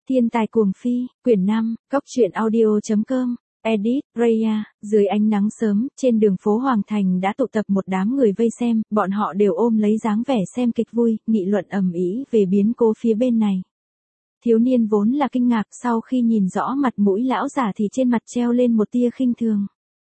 Thiên tài cuồng phi, quyển 5, Cóc truyện audio.com, edit, Raya, dưới ánh nắng sớm, trên đường phố Hoàng Thành đã tụ tập một đám người vây xem, bọn họ đều ôm lấy dáng vẻ xem kịch vui, nghị luận ầm ĩ về biến cố phía bên này. Thiếu niên vốn là kinh ngạc, sau khi nhìn rõ mặt mũi lão giả thì trên mặt treo lên một tia khinh thường.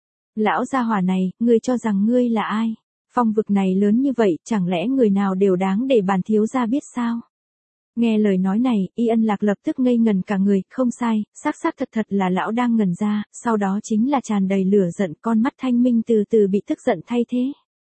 Lão gia hỏa này, ngươi cho rằng ngươi là ai? Phong vực này lớn như vậy, chẳng lẽ người nào đều đáng để bản thiếu gia biết sao? Nghe lời nói này, Y Ân Lạc lập tức ngây ngần cả người, không sai, xác thật là lão đang ngẩn ra, sau đó chính là tràn đầy lửa giận, con mắt thanh minh từ từ bị tức giận thay thế.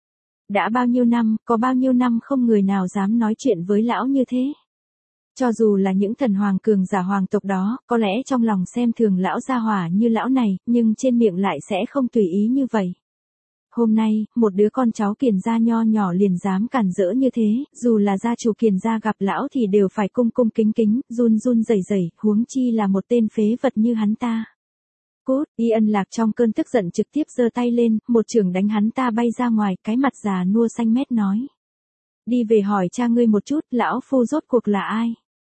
Đã bao nhiêu năm, có bao nhiêu năm không người nào dám nói chuyện với lão như thế. Cho dù là những thần hoàng cường giả hoàng tộc đó, có lẽ trong lòng xem thường lão gia hỏa như lão này, nhưng trên miệng lại sẽ không tùy ý như vậy. Hôm nay, một đứa con cháu Kiền gia nho nhỏ liền dám cản rỡ như thế, dù là gia chủ Kiền gia gặp lão thì đều phải cung cung kính kính, run run rẩy rẩy, huống chi là một tên phế vật như hắn ta. Cút, Y Ân Lạc trong cơn tức giận trực tiếp giơ tay lên, một chưởng đánh hắn ta bay ra ngoài, cái mặt già nua xanh mét nói. Đi về hỏi cha ngươi một chút, lão phu rốt cuộc là ai?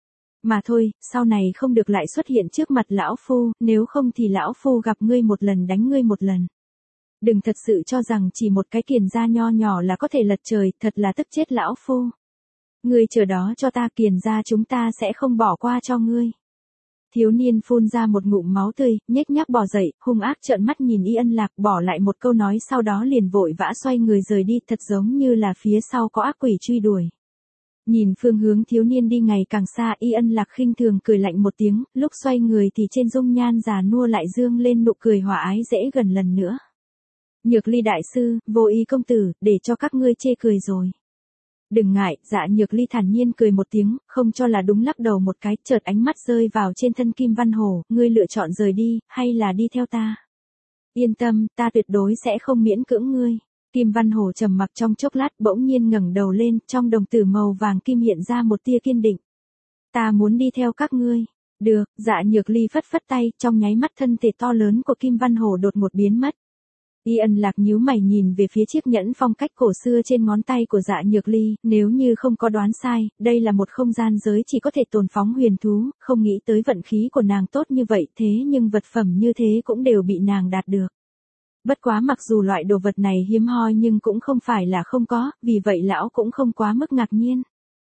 Mà thôi, sau này không được lại xuất hiện trước mặt lão phu, nếu không thì lão phu gặp ngươi một lần đánh ngươi một lần. Đừng thật sự cho rằng chỉ một cái Kiền gia nho nhỏ là có thể lật trời, thật là tức chết lão phu. Ngươi chờ đó cho ta, Kiền gia chúng ta sẽ không bỏ qua cho ngươi. Thiếu niên phun ra một ngụm máu tươi, nhếch nhác bò dậy, hung ác trợn mắt nhìn Y Ân Lạc, bỏ lại một câu nói sau đó liền vội vã xoay người rời đi, thật giống như là phía sau có ác quỷ truy đuổi. Nhìn phương hướng thiếu niên đi ngày càng xa, Y Ân Lạc khinh thường cười lạnh một tiếng, lúc xoay người thì trên dung nhan già nua lại dương lên nụ cười hòa ái dễ gần lần nữa. Nhược Ly đại sư, Vô Ý công tử, để cho các ngươi chê cười rồi. Đừng ngại, Dạ Nhược Ly thản nhiên cười một tiếng, không cho là đúng lắc đầu một cái, chợt ánh mắt rơi vào trên thân Kim Văn Hổ, ngươi lựa chọn rời đi, hay là đi theo ta? Yên tâm, ta tuyệt đối sẽ không miễn cưỡng ngươi. Kim Văn Hổ trầm mặc trong chốc lát, bỗng nhiên ngẩng đầu lên, trong đồng tử màu vàng kim hiện ra một tia kiên định. Ta muốn đi theo các ngươi. Được, Dạ Nhược Ly phất phất tay, trong nháy mắt thân thể to lớn của Kim Văn Hổ đột ngột biến mất. Y Ân Lạc nhíu mày nhìn về phía chiếc nhẫn phong cách cổ xưa trên ngón tay của Dạ Nhược Ly, nếu như không có đoán sai, đây là một không gian giới chỉ có thể tồn phóng huyền thú, không nghĩ tới vận khí của nàng tốt như vậy, thế nhưng vật phẩm như thế cũng đều bị nàng đạt được. Bất quá mặc dù loại đồ vật này hiếm hoi nhưng cũng không phải là không có, vì vậy lão cũng không quá mức ngạc nhiên.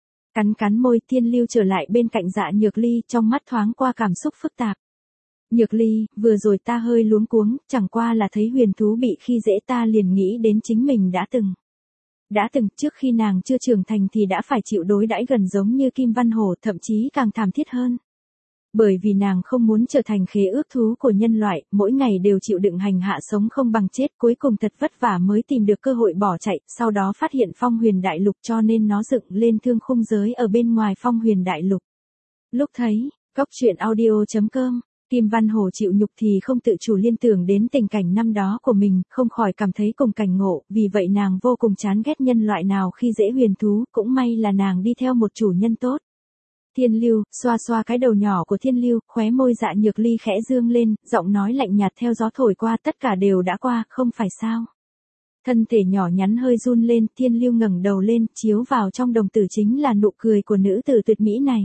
Cắn môi, Thiên Lưu trở lại bên cạnh Dạ Nhược Ly, trong mắt thoáng qua cảm xúc phức tạp. Nhược Ly, vừa rồi ta hơi luống cuống, chẳng qua là thấy huyền thú bị khi dễ ta liền nghĩ đến chính mình đã từng trước khi nàng chưa trưởng thành thì đã phải chịu đối đãi gần giống như Kim Văn Hổ, thậm chí càng thảm thiết hơn. Bởi vì nàng không muốn trở thành khế ước thú của nhân loại, mỗi ngày đều chịu đựng hành hạ sống không bằng chết, cuối cùng thật vất vả mới tìm được cơ hội bỏ chạy, sau đó phát hiện Phong Huyền Đại Lục cho nên nó dựng lên thương khung giới ở bên ngoài Phong Huyền Đại Lục. Lúc thấy, Cóc truyện audio.com, Kim Văn Hổ chịu nhục thì không tự chủ liên tưởng đến tình cảnh năm đó của mình, không khỏi cảm thấy cùng cảnh ngộ, vì vậy nàng vô cùng chán ghét nhân loại nào khi dễ huyền thú, cũng may là nàng đi theo một chủ nhân tốt. Thiên Lưu, xoa xoa cái đầu nhỏ của Thiên Lưu, khóe môi Dạ Nhược Ly khẽ dương lên, giọng nói lạnh nhạt theo gió thổi qua, tất cả đều đã qua, không phải sao? Thân thể nhỏ nhắn hơi run lên, Thiên Lưu ngẩng đầu lên, chiếu vào trong đồng tử chính là nụ cười của nữ tử tuyệt mỹ này.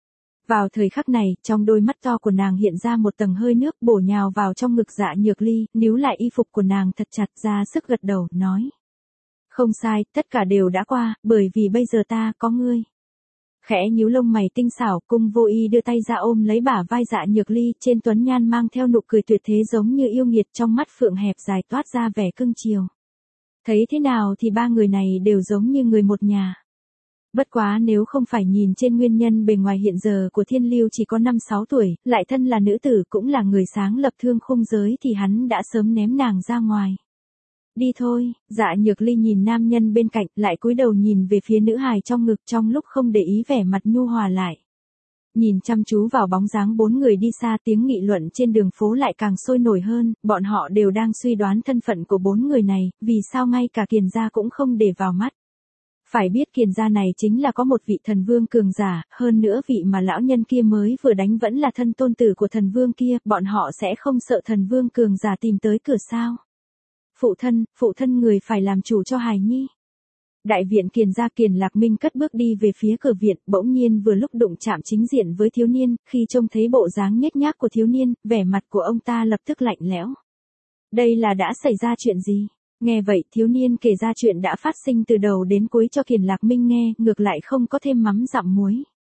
Vào thời khắc này, trong đôi mắt to của nàng hiện ra một tầng hơi nước bổ nhào vào trong ngực Dạ Nhược Ly, níu lại y phục của nàng thật chặt, ra sức gật đầu, nói. Không sai, tất cả đều đã qua, bởi vì bây giờ ta có ngươi. Khẽ nhíu lông mày tinh xảo, Cung Vô Ý đưa tay ra ôm lấy bả vai Dạ Nhược Ly, trên tuấn nhan mang theo nụ cười tuyệt thế giống như yêu nghiệt, trong mắt phượng hẹp dài toát ra vẻ cưng chiều. Thấy thế nào thì ba người này đều giống như người một nhà. Bất quá nếu không phải nhìn trên nguyên nhân bề ngoài hiện giờ của Thiên Lưu chỉ có 5-6 tuổi, lại thân là nữ tử cũng là người sáng lập thương khung giới thì hắn đã sớm ném nàng ra ngoài. Đi thôi, Dạ Nhược Ly nhìn nam nhân bên cạnh, lại cúi đầu nhìn về phía nữ hài trong ngực, trong lúc không để ý vẻ mặt nhu hòa lại. Nhìn chăm chú vào bóng dáng bốn người đi xa, tiếng nghị luận trên đường phố lại càng sôi nổi hơn, bọn họ đều đang suy đoán thân phận của bốn người này, vì sao ngay cả Kiền gia cũng không để vào mắt. Phải biết Kiền gia này chính là có một vị thần vương cường giả, hơn nữa vị mà lão nhân kia mới vừa đánh vẫn là thân tôn tử của thần vương kia, bọn họ sẽ không sợ thần vương cường giả tìm tới cửa sao? Phụ thân người phải làm chủ cho hài nhi. Đại viện Kiền gia Kiền Lạc Minh cất bước đi về phía cửa viện, bỗng nhiên vừa lúc đụng chạm chính diện với thiếu niên, khi trông thấy bộ dáng nhếch nhác của thiếu niên, vẻ mặt của ông ta lập tức lạnh lẽo. Đây là đã xảy ra chuyện gì? Nghe vậy, thiếu niên kể ra chuyện đã phát sinh từ đầu đến cuối cho Kiền Lạc Minh nghe, ngược lại không có thêm mắm dặm muối.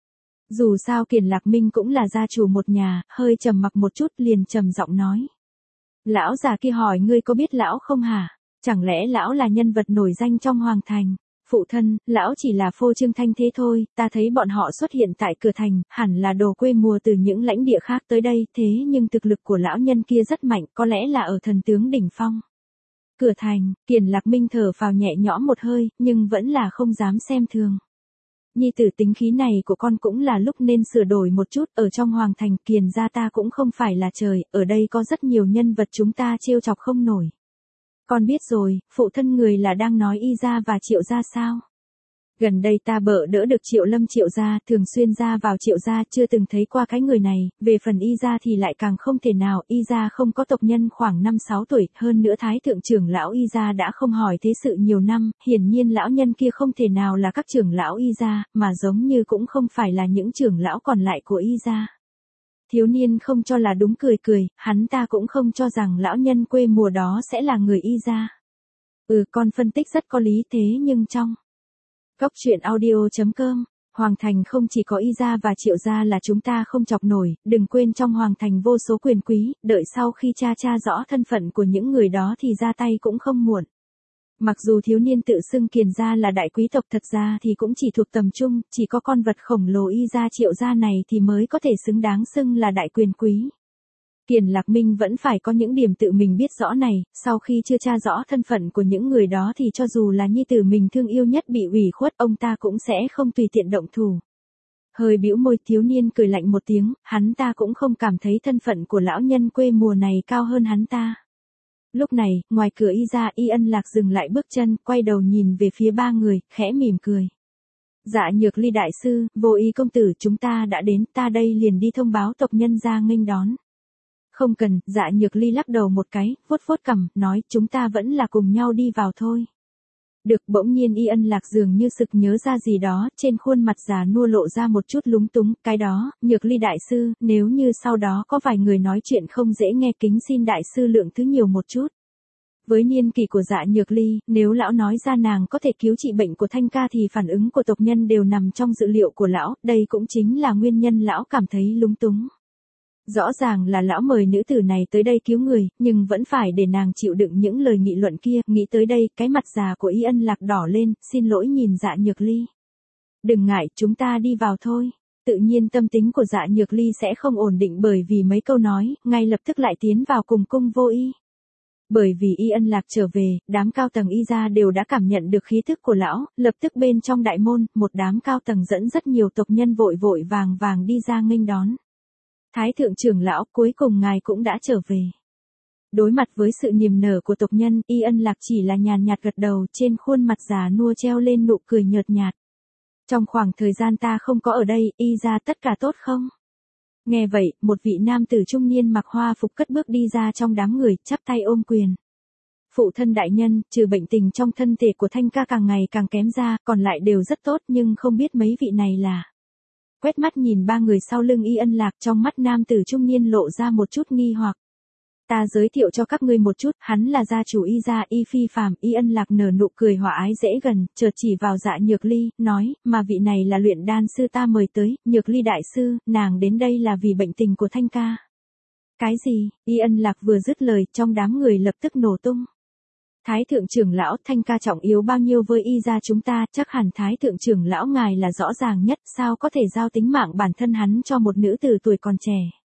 Dù sao Kiền Lạc Minh cũng là gia chủ một nhà, hơi trầm mặc một chút liền trầm giọng nói. Lão già kia hỏi ngươi có biết lão không hả? Chẳng lẽ lão là nhân vật nổi danh trong hoàng thành? Phụ thân, lão chỉ là phô trương thanh thế thôi, ta thấy bọn họ xuất hiện tại cửa thành, hẳn là đồ quê mùa từ những lãnh địa khác tới đây, thế nhưng thực lực của lão nhân kia rất mạnh, có lẽ là ở thần tướng đỉnh phong. Cửa thành, Kiền Lạc Minh thở phào nhẹ nhõm một hơi, nhưng vẫn là không dám xem thường. Nhi tử tính khí này của con cũng là lúc nên sửa đổi một chút, ở trong hoàng thành Kiền gia ta cũng không phải là trời, ở đây có rất nhiều nhân vật chúng ta trêu chọc không nổi. Con biết rồi, phụ thân người là đang nói Y gia và Triệu gia sao? Gần đây ta bợ đỡ được Triệu Lâm Triệu gia, thường xuyên ra vào Triệu gia, chưa từng thấy qua cái người này, về phần Y gia thì lại càng không thể nào, Y gia không có tộc nhân khoảng 5-6 tuổi, hơn nữa thái thượng trưởng lão Y gia đã không hỏi thế sự nhiều năm, hiển nhiên lão nhân kia không thể nào là các trưởng lão Y gia, mà giống như cũng không phải là những trưởng lão còn lại của Y gia. Thiếu niên không cho là đúng cười cười, hắn ta cũng không cho rằng lão nhân quê mùa đó sẽ là người Y gia. Con phân tích rất có lý thế nhưng trong Góc truyện audio.com, Hoàng thành không chỉ có Y gia và Triệu gia là chúng ta không chọc nổi, đừng quên trong Hoàng thành vô số quyền quý, đợi sau khi tra rõ thân phận của những người đó thì ra tay cũng không muộn. Mặc dù thiếu niên tự xưng Kiền gia là đại quý tộc thật ra thì cũng chỉ thuộc tầm trung, chỉ có con vật khổng lồ Y gia Triệu gia này thì mới có thể xứng đáng xưng là đại quyền quý. Kiền Lạc Minh vẫn phải có những điểm tự mình biết rõ này, sau khi chưa tra rõ thân phận của những người đó thì cho dù là nhi tử mình thương yêu nhất bị ủy khuất ông ta cũng sẽ không tùy tiện động thủ. Hơi bĩu môi thiếu niên cười lạnh một tiếng, hắn ta cũng không cảm thấy thân phận của lão nhân quê mùa này cao hơn hắn ta. Lúc này, ngoài cửa Y gia Y Ân Lạc dừng lại bước chân, quay đầu nhìn về phía ba người, khẽ mỉm cười. Dạ Nhược Ly đại sư, Vô Y công tử chúng ta đã đến, ta đây liền đi thông báo tộc nhân ra nghênh đón. Không cần, Dạ Nhược Ly lắc đầu một cái, vuốt cằm, nói chúng ta vẫn là cùng nhau đi vào thôi. Được, bỗng nhiên Y Ân Lạc dường như sực nhớ ra gì đó, trên khuôn mặt già nua lộ ra một chút lúng túng, cái đó, Nhược Ly đại sư, nếu như sau đó có vài người nói chuyện không dễ nghe kính xin đại sư lượng thứ nhiều một chút. Với niên kỷ của Dạ Nhược Ly, nếu lão nói ra nàng có thể cứu trị bệnh của Thanh ca thì phản ứng của tộc nhân đều nằm trong dự liệu của lão, đây cũng chính là nguyên nhân lão cảm thấy lúng túng. Rõ ràng là lão mời nữ tử này tới đây cứu người, nhưng vẫn phải để nàng chịu đựng những lời nghị luận kia, nghĩ tới đây, cái mặt già của Y Ân Lạc đỏ lên, xin lỗi nhìn Dạ Nhược Ly. Đừng ngại, chúng ta đi vào thôi. Tự nhiên tâm tính của Dạ Nhược Ly sẽ không ổn định bởi vì mấy câu nói, ngay lập tức lại tiến vào cùng cung Vô Y. Bởi vì Y Ân Lạc trở về, đám cao tầng Y gia đều đã cảm nhận được khí thức của lão, lập tức bên trong đại môn, một đám cao tầng dẫn rất nhiều tộc nhân vội vàng đi ra nghênh đón. Thái thượng trưởng lão, cuối cùng ngài cũng đã trở về. Đối mặt với sự niềm nở của tộc nhân, Y Ân Lạc chỉ là nhàn nhạt gật đầu, trên khuôn mặt già nua treo lên nụ cười nhợt nhạt. Trong khoảng thời gian ta không có ở đây, Y gia tất cả tốt không? Nghe vậy, một vị nam tử trung niên mặc hoa phục cất bước đi ra trong đám người, chắp tay ôm quyền. Phụ thân đại nhân, trừ bệnh tình trong thân thể của Thanh ca càng ngày càng kém ra, còn lại đều rất tốt nhưng không biết mấy vị này là. Quét mắt nhìn ba người sau lưng Y Ân Lạc, trong mắt nam tử trung niên lộ ra một chút nghi hoặc. Ta giới thiệu cho các ngươi một chút, hắn là gia chủ Y gia Y Phi Phàm. Y Ân Lạc nở nụ cười hòa ái dễ gần, chợt chỉ vào Dạ Nhược Ly, nói, mà vị này là luyện đan sư ta mời tới, Nhược Ly đại sư, nàng đến đây là vì bệnh tình của Thanh ca. Cái gì? Y Ân Lạc vừa dứt lời, trong đám người lập tức nổ tung. Thái thượng trưởng lão, Thanh ca trọng yếu bao nhiêu với Y gia chúng ta, chắc hẳn thái thượng trưởng lão ngài là rõ ràng nhất, sao có thể giao tính mạng bản thân hắn cho một nữ tử tuổi còn trẻ.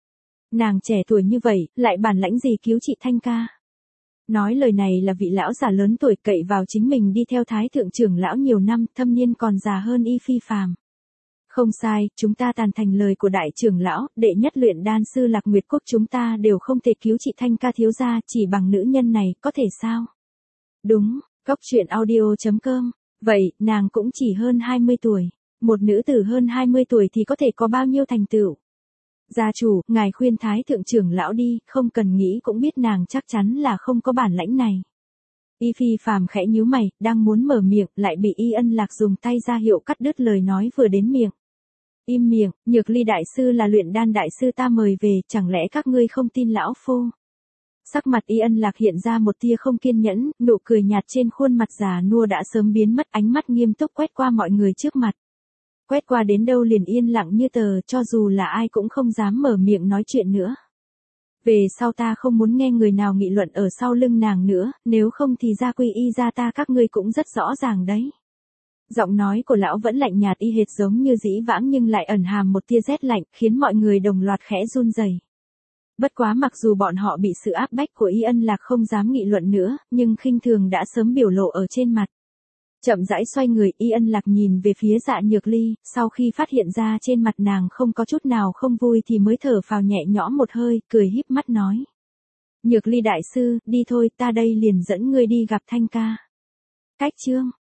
Nàng trẻ tuổi như vậy, lại bản lãnh gì cứu trị Thanh ca. Nói lời này là vị lão già lớn tuổi cậy vào chính mình đi theo thái thượng trưởng lão nhiều năm, thâm niên còn già hơn Y Phi Phàm. Không sai, chúng ta tán thành lời của đại trưởng lão, đệ nhất luyện đan sư Lạc Nguyệt Quốc chúng ta đều không thể cứu trị Thanh ca thiếu gia, chỉ bằng nữ nhân này, có thể sao? Đúng, Góc truyện audio.com, vậy, nàng cũng chỉ hơn 20 tuổi. Một nữ tử hơn 20 tuổi thì có thể có bao nhiêu thành tựu? Gia chủ, ngài khuyên thái thượng trưởng lão đi, không cần nghĩ cũng biết nàng chắc chắn là không có bản lãnh này. Y Phi Phàm khẽ nhíu mày, đang muốn mở miệng, lại bị Y Ân Lạc dùng tay ra hiệu cắt đứt lời nói vừa đến miệng. Im miệng, Nhược Ly đại sư là luyện đan đại sư ta mời về, chẳng lẽ các ngươi không tin lão phu? Sắc mặt Y Ân Lạc hiện ra một tia không kiên nhẫn, nụ cười nhạt trên khuôn mặt già nua đã sớm biến mất, ánh mắt nghiêm túc quét qua mọi người trước mặt. Quét qua đến đâu liền yên lặng như tờ, cho dù là ai cũng không dám mở miệng nói chuyện nữa. Về sau ta không muốn nghe người nào nghị luận ở sau lưng nàng nữa, nếu không thì gia quy y gia ta các ngươi cũng rất rõ ràng đấy. Giọng nói của lão vẫn lạnh nhạt y hệt giống như dĩ vãng nhưng lại ẩn hàm một tia rét lạnh, khiến mọi người đồng loạt khẽ run rẩy. Bất quá mặc dù bọn họ bị sự áp bách của Y Ân Lạc không dám nghị luận nữa, nhưng khinh thường đã sớm biểu lộ ở trên mặt. Chậm rãi xoay người, Y Ân Lạc nhìn về phía Dạ Nhược Ly, sau khi phát hiện ra trên mặt nàng không có chút nào không vui thì mới thở phào nhẹ nhõm một hơi, cười híp mắt nói. Nhược Ly đại sư, đi thôi, ta đây liền dẫn ngươi đi gặp Thanh ca. Cách chương